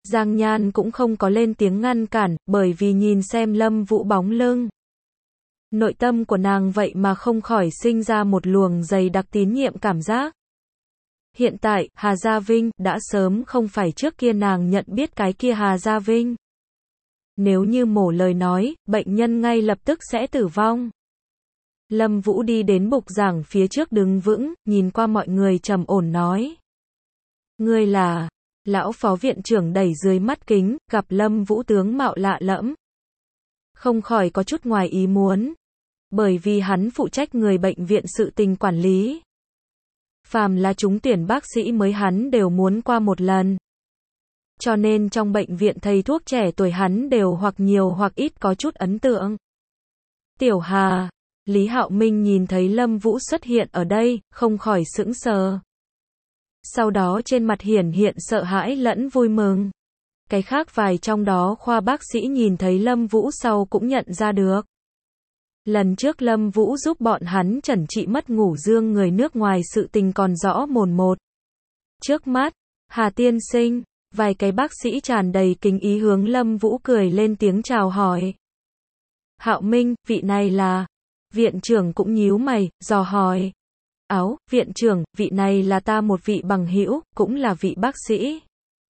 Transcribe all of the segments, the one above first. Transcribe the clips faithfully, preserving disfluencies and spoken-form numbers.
Giang Nhan cũng không có lên tiếng ngăn cản, bởi vì nhìn xem Lâm Vũ bóng lưng. Nội tâm của nàng vậy mà không khỏi sinh ra một luồng dày đặc tín nhiệm cảm giác. Hiện tại, Hà Gia Vinh, đã sớm không phải trước kia nàng nhận biết cái kia Hà Gia Vinh. Nếu như mổ lời nói, bệnh nhân ngay lập tức sẽ tử vong. Lâm Vũ đi đến bục giảng phía trước đứng vững, nhìn qua mọi người trầm ổn nói. Ngươi là... Lão phó viện trưởng đẩy dưới mắt kính, gặp Lâm Vũ tướng mạo lạ lẫm. Không khỏi có chút ngoài ý muốn. Bởi vì hắn phụ trách người bệnh viện sự tình quản lý. Phàm là chúng tuyển bác sĩ mới hắn đều muốn qua một lần. Cho nên trong bệnh viện thầy thuốc trẻ tuổi hắn đều hoặc nhiều hoặc ít có chút ấn tượng. Tiểu Hà, Lý Hạo Minh nhìn thấy Lâm Vũ xuất hiện ở đây, không khỏi sững sờ. Sau đó trên mặt hiển hiện sợ hãi lẫn vui mừng. Cái khác vài trong đó khoa bác sĩ nhìn thấy Lâm Vũ sau cũng nhận ra được. Lần trước Lâm Vũ giúp bọn hắn chẩn trị mất ngủ dương người nước ngoài sự tình còn rõ mồn một. Trước mắt, Hà tiên sinh, vài cái bác sĩ tràn đầy kính ý hướng Lâm Vũ cười lên tiếng chào hỏi. Hạo Minh, vị này là... Viện trưởng cũng nhíu mày, dò hỏi. Áo, viện trưởng, vị này là ta một vị bằng hữu, cũng là vị bác sĩ.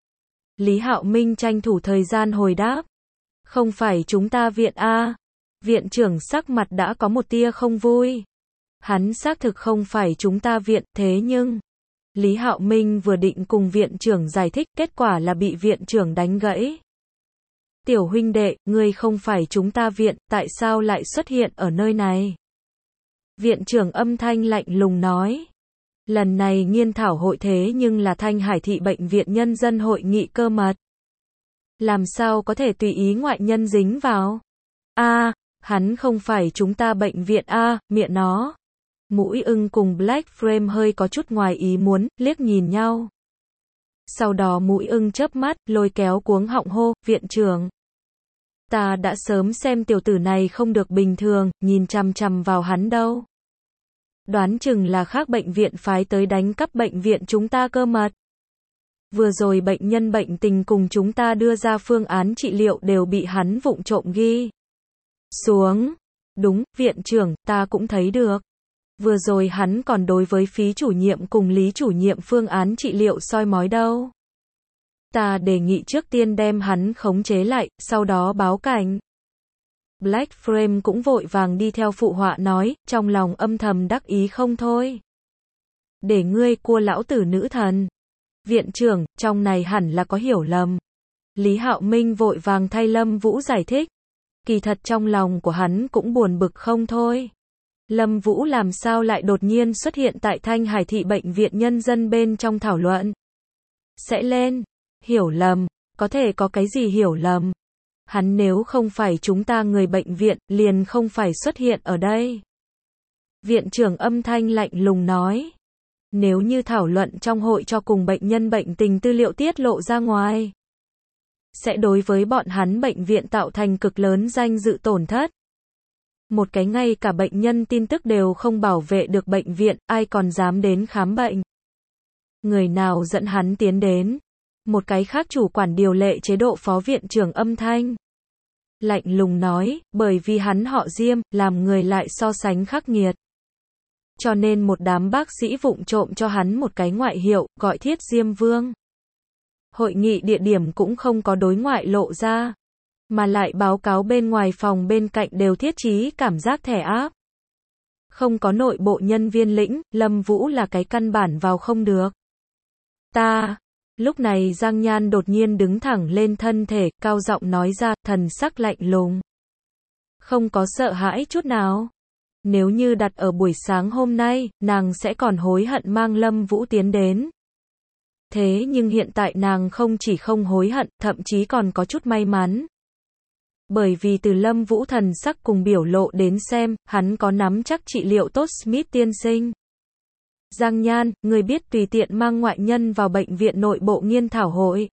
Lý Hạo Minh tranh thủ thời gian hồi đáp. Không phải chúng ta viện A. Viện trưởng sắc mặt đã có một tia không vui. Hắn xác thực không phải chúng ta viện, thế nhưng... Lý Hạo Minh vừa định cùng viện trưởng giải thích, kết quả là bị viện trưởng đánh gãy. Tiểu huynh đệ, ngươi không phải chúng ta viện, tại sao lại xuất hiện ở nơi này? Viện trưởng âm thanh lạnh lùng nói. Lần này nghiên thảo hội thế nhưng là Thanh Hải thị bệnh viện nhân dân hội nghị cơ mật. Làm sao có thể tùy ý ngoại nhân dính vào? A, à, hắn không phải chúng ta bệnh viện A, à, miệng nó. Mũi ưng cùng Black Frame hơi có chút ngoài ý muốn, liếc nhìn nhau. Sau đó mũi ưng chớp mắt, lôi kéo cuống họng hô, viện trưởng. Ta đã sớm xem tiểu tử này không được bình thường, nhìn chằm chằm vào hắn đâu. Đoán chừng là khác bệnh viện phái tới đánh cắp bệnh viện chúng ta cơ mật. Vừa rồi bệnh nhân bệnh tình cùng chúng ta đưa ra phương án trị liệu đều bị hắn vụng trộm ghi xuống. Đúng, viện trưởng, ta cũng thấy được. Vừa rồi hắn còn đối với phí chủ nhiệm cùng Lý chủ nhiệm phương án trị liệu soi mói đâu. Ta đề nghị trước tiên đem hắn khống chế lại, sau đó báo cảnh. Black Frame cũng vội vàng đi theo phụ họa nói, trong lòng âm thầm đắc ý không thôi. Để ngươi cua lão tử nữ thần. Viện trưởng, trong này hẳn là có hiểu lầm. Lý Hạo Minh vội vàng thay Lâm Vũ giải thích. Kỳ thật trong lòng của hắn cũng buồn bực không thôi. Lâm Vũ làm sao lại đột nhiên xuất hiện tại Thanh Hải thị bệnh viện nhân dân bên trong thảo luận. Sẽ lên. Hiểu lầm. Có thể có cái gì hiểu lầm. Hắn nếu không phải chúng ta người bệnh viện, liền không phải xuất hiện ở đây. Viện trưởng âm thanh lạnh lùng nói. Nếu như thảo luận trong hội cho cùng bệnh nhân bệnh tình tư liệu tiết lộ ra ngoài, sẽ đối với bọn hắn bệnh viện tạo thành cực lớn danh dự tổn thất. Một cái ngay cả bệnh nhân tin tức đều không bảo vệ được bệnh viện, ai còn dám đến khám bệnh. Người nào dẫn hắn tiến đến? Một cái khác chủ quản điều lệ chế độ phó viện trưởng âm thanh lạnh lùng nói, bởi vì hắn họ Diêm, làm người lại so sánh khắc nghiệt. Cho nên một đám bác sĩ vụng trộm cho hắn một cái ngoại hiệu, gọi Thiết Diêm Vương. Hội nghị địa điểm cũng không có đối ngoại lộ ra, mà lại báo cáo bên ngoài phòng bên cạnh đều thiết trí cảm giác thẻ áp. Không có nội bộ nhân viên lĩnh, Lâm Vũ là cái căn bản vào không được. Ta... Lúc này Giang Nhan đột nhiên đứng thẳng lên thân thể, cao giọng nói ra, thần sắc lạnh lùng. Không có sợ hãi chút nào. Nếu như đặt ở buổi sáng hôm nay, nàng sẽ còn hối hận mang Lâm Vũ tiến đến. Thế nhưng hiện tại nàng không chỉ không hối hận, thậm chí còn có chút may mắn. Bởi vì từ Lâm Vũ thần sắc cùng biểu lộ đến xem, hắn có nắm chắc trị liệu tốt Smith tiên sinh. Giang Nhan, người biết tùy tiện mang ngoại nhân vào bệnh viện nội bộ nghiên thảo hội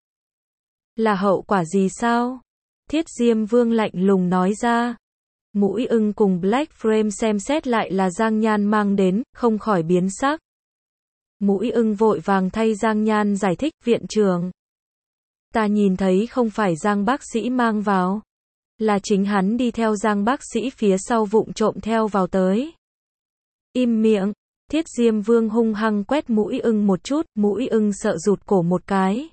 là hậu quả gì sao? Thiết Diêm Vương lạnh lùng nói ra. Mũi ưng cùng Black Frame xem xét lại là Giang Nhan mang đến, không khỏi biến sắc. Mũi ưng vội vàng thay Giang Nhan giải thích, viện trưởng. Ta nhìn thấy không phải Giang bác sĩ mang vào. Là chính hắn đi theo Giang bác sĩ phía sau vụng trộm theo vào tới. Im miệng. Thiết Diêm Vương hung hăng quét mũi ưng một chút, mũi ưng sợ rụt cổ một cái.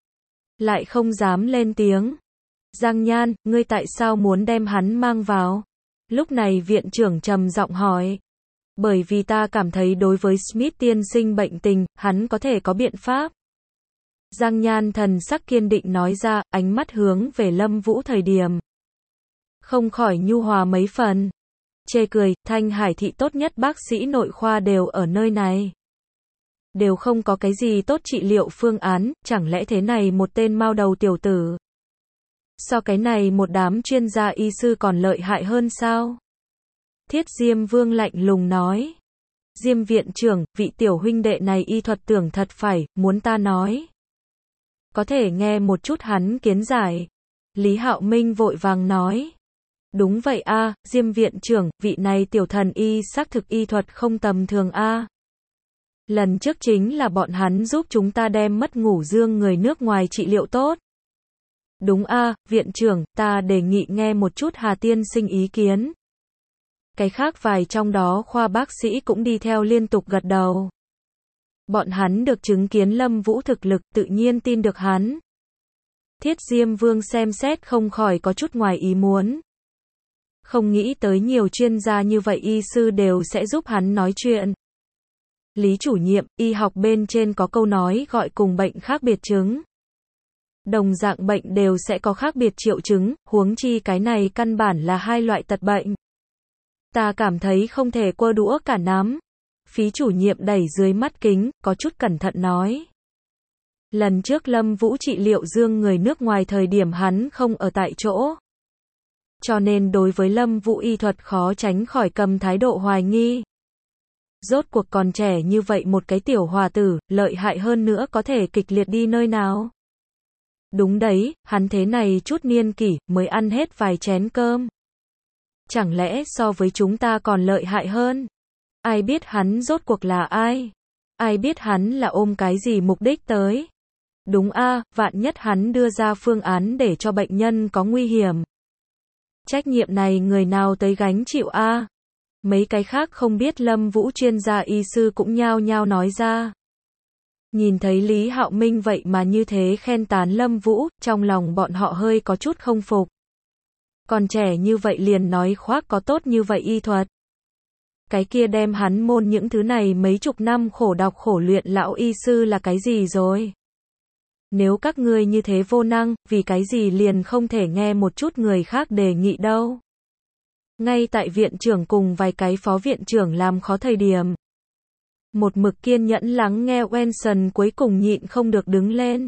Lại không dám lên tiếng. Giang Nhan, ngươi tại sao muốn đem hắn mang vào? Lúc này viện trưởng trầm giọng hỏi. Bởi vì ta cảm thấy đối với Smith tiên sinh bệnh tình, hắn có thể có biện pháp. Giang Nhan thần sắc kiên định nói ra, ánh mắt hướng về Lâm Vũ thời điểm. Không khỏi nhu hòa mấy phần. Chê cười, Thanh Hải thị tốt nhất bác sĩ nội khoa đều ở nơi này. Đều không có cái gì tốt trị liệu phương án, chẳng lẽ thế này một tên mao đầu tiểu tử. So cái này một đám chuyên gia y sư còn lợi hại hơn sao? Thiết Diêm Vương lạnh lùng nói. Diêm viện trưởng, vị tiểu huynh đệ này y thuật tưởng thật phải, muốn ta nói. Có thể nghe một chút hắn kiến giải. Lý Hạo Minh vội vàng nói. Đúng vậy a, Diêm viện trưởng, vị này tiểu thần y xác thực y thuật không tầm thường a. Lần trước chính là bọn hắn giúp chúng ta đem mất ngủ dương người nước ngoài trị liệu tốt. Đúng a, viện trưởng, ta đề nghị nghe một chút Hà tiên sinh ý kiến. Cái khác vài trong đó khoa bác sĩ cũng đi theo liên tục gật đầu. Bọn hắn được chứng kiến Lâm Vũ thực lực, tự nhiên tin được hắn. Thiết Diêm Vương xem xét không khỏi có chút ngoài ý muốn. Không nghĩ tới nhiều chuyên gia như vậy y sư đều sẽ giúp hắn nói chuyện. Lý chủ nhiệm, y học bên trên có câu nói gọi cùng bệnh khác biệt chứng. Đồng dạng bệnh đều sẽ có khác biệt triệu chứng, huống chi cái này căn bản là hai loại tật bệnh. Ta cảm thấy không thể quơ đũa cả nắm. Phí chủ nhiệm đẩy dưới mắt kính, có chút cẩn thận nói. Lần trước Lâm Vũ trị liệu dương người nước ngoài thời điểm hắn không ở tại chỗ. Cho nên đối với Lâm Vũ y thuật khó tránh khỏi cầm thái độ hoài nghi. Rốt cuộc còn trẻ như vậy một cái tiểu hòa tử, lợi hại hơn nữa có thể kịch liệt đi nơi nào. Đúng đấy, hắn thế này chút niên kỷ, mới ăn hết vài chén cơm. Chẳng lẽ so với chúng ta còn lợi hại hơn? Ai biết hắn rốt cuộc là ai? Ai biết hắn là ôm cái gì mục đích tới? Đúng a, vạn nhất hắn đưa ra phương án để cho bệnh nhân có nguy hiểm. Trách nhiệm này người nào tới gánh chịu a? Mấy cái khác không biết Lâm Vũ chuyên gia y sư cũng nhao nhao nói ra. Nhìn thấy Lý Hạo Minh vậy mà như thế khen tán Lâm Vũ, trong lòng bọn họ hơi có chút không phục. Còn trẻ như vậy liền nói khoác có tốt như vậy y thuật. Cái kia đem hắn môn những thứ này mấy chục năm khổ đọc khổ luyện lão y sư là cái gì rồi? Nếu các ngươi như thế vô năng, vì cái gì liền không thể nghe một chút người khác đề nghị đâu? Ngay tại viện trưởng cùng vài cái phó viện trưởng làm khó thời điểm. Một mực kiên nhẫn lắng nghe Wenson cuối cùng nhịn không được đứng lên.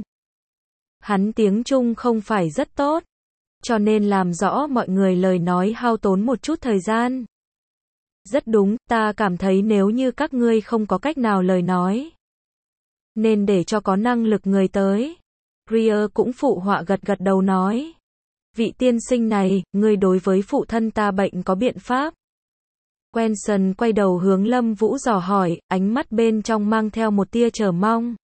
Hắn tiếng Trung không phải rất tốt, cho nên làm rõ mọi người lời nói hao tốn một chút thời gian. Rất đúng, ta cảm thấy nếu như các ngươi không có cách nào lời nói, nên để cho có năng lực người tới. Greer cũng phụ họa gật gật đầu nói. Vị tiên sinh này, ngươi đối với phụ thân ta bệnh có biện pháp? Wenson quay đầu hướng Lâm Vũ dò hỏi, ánh mắt bên trong mang theo một tia chờ mong.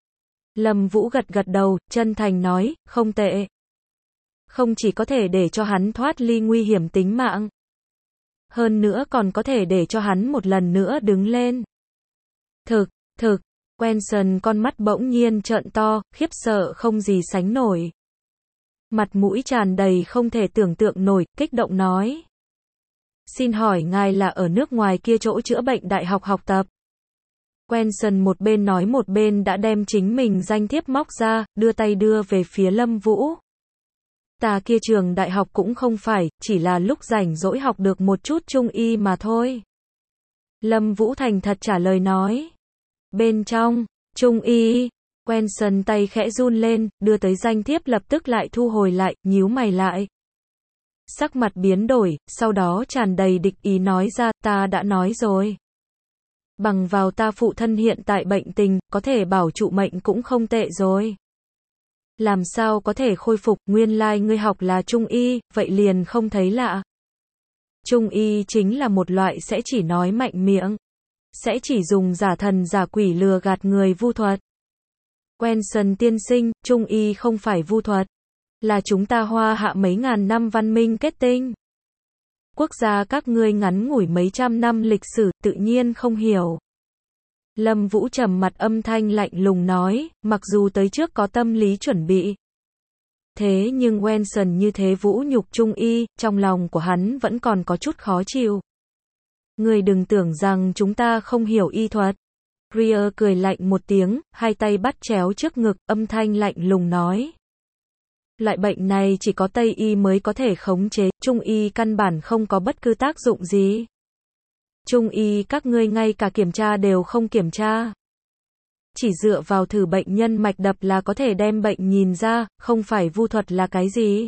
Lâm Vũ gật gật đầu, chân thành nói, không tệ. Không chỉ có thể để cho hắn thoát ly nguy hiểm tính mạng, hơn nữa còn có thể để cho hắn một lần nữa đứng lên. Thực, thực, Wenson con mắt bỗng nhiên trợn to, khiếp sợ không gì sánh nổi. Mặt mũi tràn đầy không thể tưởng tượng nổi, kích động nói. Xin hỏi ngài là ở nước ngoài kia chỗ chữa bệnh đại học học tập? Wenson một bên nói một bên đã đem chính mình danh thiếp móc ra, đưa tay đưa về phía Lâm Vũ. Ta kia trường đại học cũng không phải, chỉ là lúc rảnh rỗi học được một chút trung y mà thôi. Lâm Vũ thành thật trả lời nói. Bên trong, trung y, Wenson tay khẽ run lên, đưa tới danh thiếp lập tức lại thu hồi lại, nhíu mày lại. Sắc mặt biến đổi, sau đó tràn đầy địch ý nói ra, ta đã nói rồi. Bằng vào ta phụ thân hiện tại bệnh tình, có thể bảo trụ mệnh cũng không tệ rồi. Làm sao có thể khôi phục, nguyên lai like ngươi học là trung y, vậy liền không thấy lạ. Trung y chính là một loại sẽ chỉ nói mạnh miệng, sẽ chỉ dùng giả thần giả quỷ lừa gạt người vu thuật. Wenson tiên sinh, Trung y không phải vu thuật. Là chúng ta hoa hạ mấy ngàn năm văn minh kết tinh. Quốc gia các ngươi ngắn ngủi mấy trăm năm lịch sử, tự nhiên không hiểu. Lâm Vũ trầm mặt âm thanh lạnh lùng nói, mặc dù tới trước có tâm lý chuẩn bị. Thế nhưng Wenson như thế vũ nhục Trung y, trong lòng của hắn vẫn còn có chút khó chịu. Ngươi đừng tưởng rằng chúng ta không hiểu y thuật. Greer cười lạnh một tiếng, hai tay bắt chéo trước ngực, âm thanh lạnh lùng nói. Loại bệnh này chỉ có Tây y mới có thể khống chế, Trung y căn bản không có bất cứ tác dụng gì. Trung y các ngươi ngay cả kiểm tra đều không kiểm tra. Chỉ dựa vào thử bệnh nhân mạch đập là có thể đem bệnh nhìn ra, không phải vu thuật là cái gì.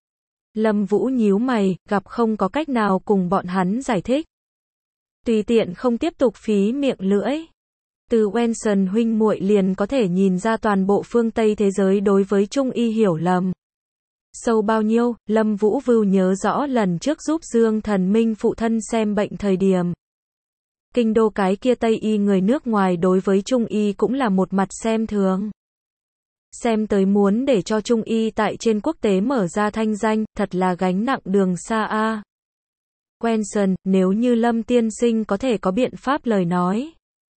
Lâm Vũ nhíu mày, gặp không có cách nào cùng bọn hắn giải thích. Tùy tiện không tiếp tục phí miệng lưỡi. Từ Wenson huynh muội liền có thể nhìn ra toàn bộ phương Tây thế giới đối với Trung y hiểu lầm. Sâu bao nhiêu, Lâm Vũ vưu nhớ rõ lần trước giúp Dương Thần Minh phụ thân xem bệnh thời điểm. Kinh đô cái kia Tây y người nước ngoài đối với Trung y cũng là một mặt xem thường. Xem tới muốn để cho Trung y tại trên quốc tế mở ra thanh danh, thật là gánh nặng đường xa a. Wenson, nếu như Lâm tiên sinh có thể có biện pháp lời nói.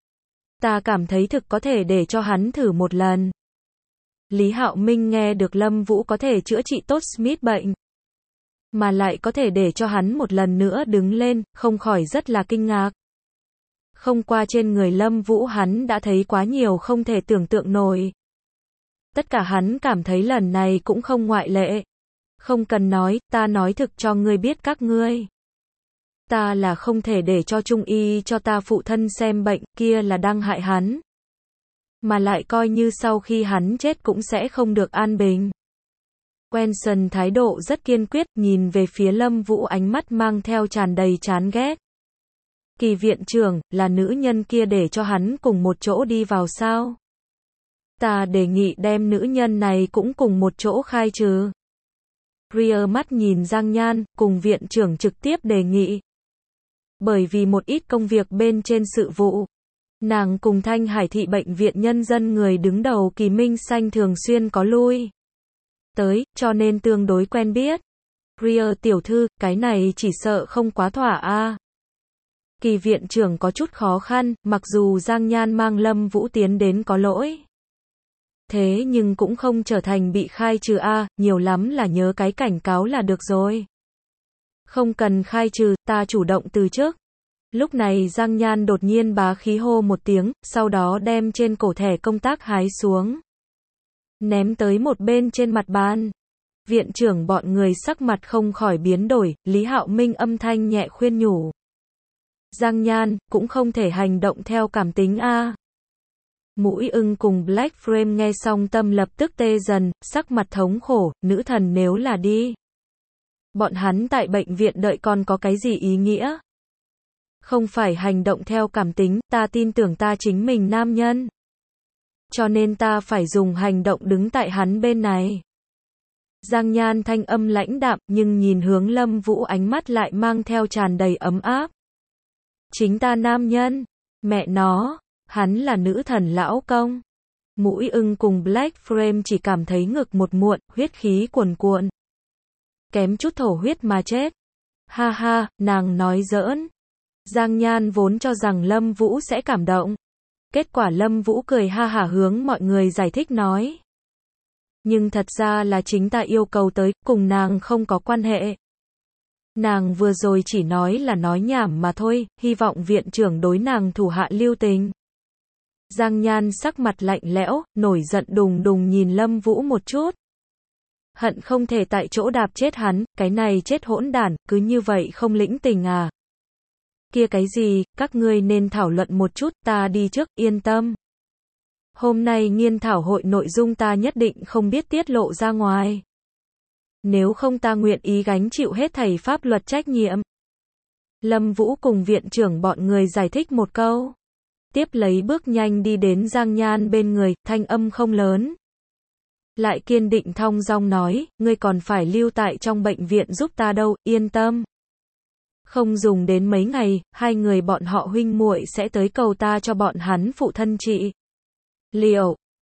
Ta cảm thấy thực có thể để cho hắn thử một lần. Lý Hạo Minh nghe được Lâm Vũ có thể chữa trị tốt Smith bệnh. Mà lại có thể để cho hắn một lần nữa đứng lên, không khỏi rất là kinh ngạc. Không qua trên người Lâm Vũ hắn đã thấy quá nhiều không thể tưởng tượng nổi. Tất cả hắn cảm thấy lần này cũng không ngoại lệ. Không cần nói, ta nói thực cho ngươi biết các ngươi. Ta là không thể để cho Trung y cho ta phụ thân xem bệnh, kia là đang hại hắn. Mà lại coi như sau khi hắn chết cũng sẽ không được an bình. Wenson thái độ rất kiên quyết, nhìn về phía Lâm Vũ ánh mắt mang theo tràn đầy chán ghét. Kỳ viện trưởng, là nữ nhân kia để cho hắn cùng một chỗ đi vào sao? Ta đề nghị đem nữ nhân này cũng cùng một chỗ khai trừ. Greer mắt nhìn Giang Nhan, cùng viện trưởng trực tiếp đề nghị. Bởi vì một ít công việc bên trên sự vụ, nàng cùng Thanh Hải thị bệnh viện nhân dân người đứng đầu Kỳ Minh Xanh thường xuyên có lui tới, cho nên tương đối quen biết. Greer tiểu thư, cái này chỉ sợ không quá thỏa a. Kỳ viện trưởng có chút khó khăn, mặc dù Giang Nhan mang Lâm Vũ tiến đến có lỗi. Thế nhưng cũng không trở thành bị khai trừ a, nhiều lắm là nhớ cái cảnh cáo là được rồi. Không cần khai trừ, ta chủ động từ trước. Lúc này Giang Nhan đột nhiên bá khí hô một tiếng, sau đó đem trên cổ thẻ công tác hái xuống. Ném tới một bên trên mặt bàn. Viện trưởng bọn người sắc mặt không khỏi biến đổi, Lý Hạo Minh âm thanh nhẹ khuyên nhủ. Giang Nhan, cũng không thể hành động theo cảm tính a. Mũi ưng cùng Black Frame nghe xong tâm lập tức tê dần, sắc mặt thống khổ, nữ thần nếu là đi. Bọn hắn tại bệnh viện đợi còn có cái gì ý nghĩa? Không phải hành động theo cảm tính, ta tin tưởng ta chính mình nam nhân. Cho nên ta phải dùng hành động đứng tại hắn bên này. Giang Nhan thanh âm lãnh đạm, nhưng nhìn hướng Lâm Vũ ánh mắt lại mang theo tràn đầy ấm áp. Chính ta nam nhân, mẹ nó, hắn là nữ thần lão công. Mũi ưng cùng Black Frame chỉ cảm thấy ngực một muộn, huyết khí cuồn cuộn. Kém chút thổ huyết mà chết. Ha ha, nàng nói giỡn. Giang Nhan vốn cho rằng Lâm Vũ sẽ cảm động. Kết quả Lâm Vũ cười ha hả hướng mọi người giải thích nói. Nhưng thật ra là chính ta yêu cầu tới, cùng nàng không có quan hệ. Nàng vừa rồi chỉ nói là nói nhảm mà thôi, hy vọng viện trưởng đối nàng thủ hạ lưu tình. Giang Nhan sắc mặt lạnh lẽo, nổi giận đùng đùng nhìn Lâm Vũ một chút. Hận không thể tại chỗ đạp chết hắn, cái này chết hỗn đản, cứ như vậy không lĩnh tình à. Kia cái gì, các ngươi nên thảo luận một chút, ta đi trước, yên tâm. Hôm nay nghiên thảo hội nội dung ta nhất định không biết tiết lộ ra ngoài. Nếu không ta nguyện ý gánh chịu hết thảy pháp luật trách nhiệm. Lâm Vũ cùng viện trưởng bọn người giải thích một câu. Tiếp lấy bước nhanh đi đến Giang Nhan bên người, thanh âm không lớn. Lại kiên định thong dong nói, ngươi còn phải lưu tại trong bệnh viện giúp ta đâu, yên tâm. Không dùng đến mấy ngày, hai người bọn họ huynh muội sẽ tới cầu ta cho bọn hắn phụ thân trị. Liệu,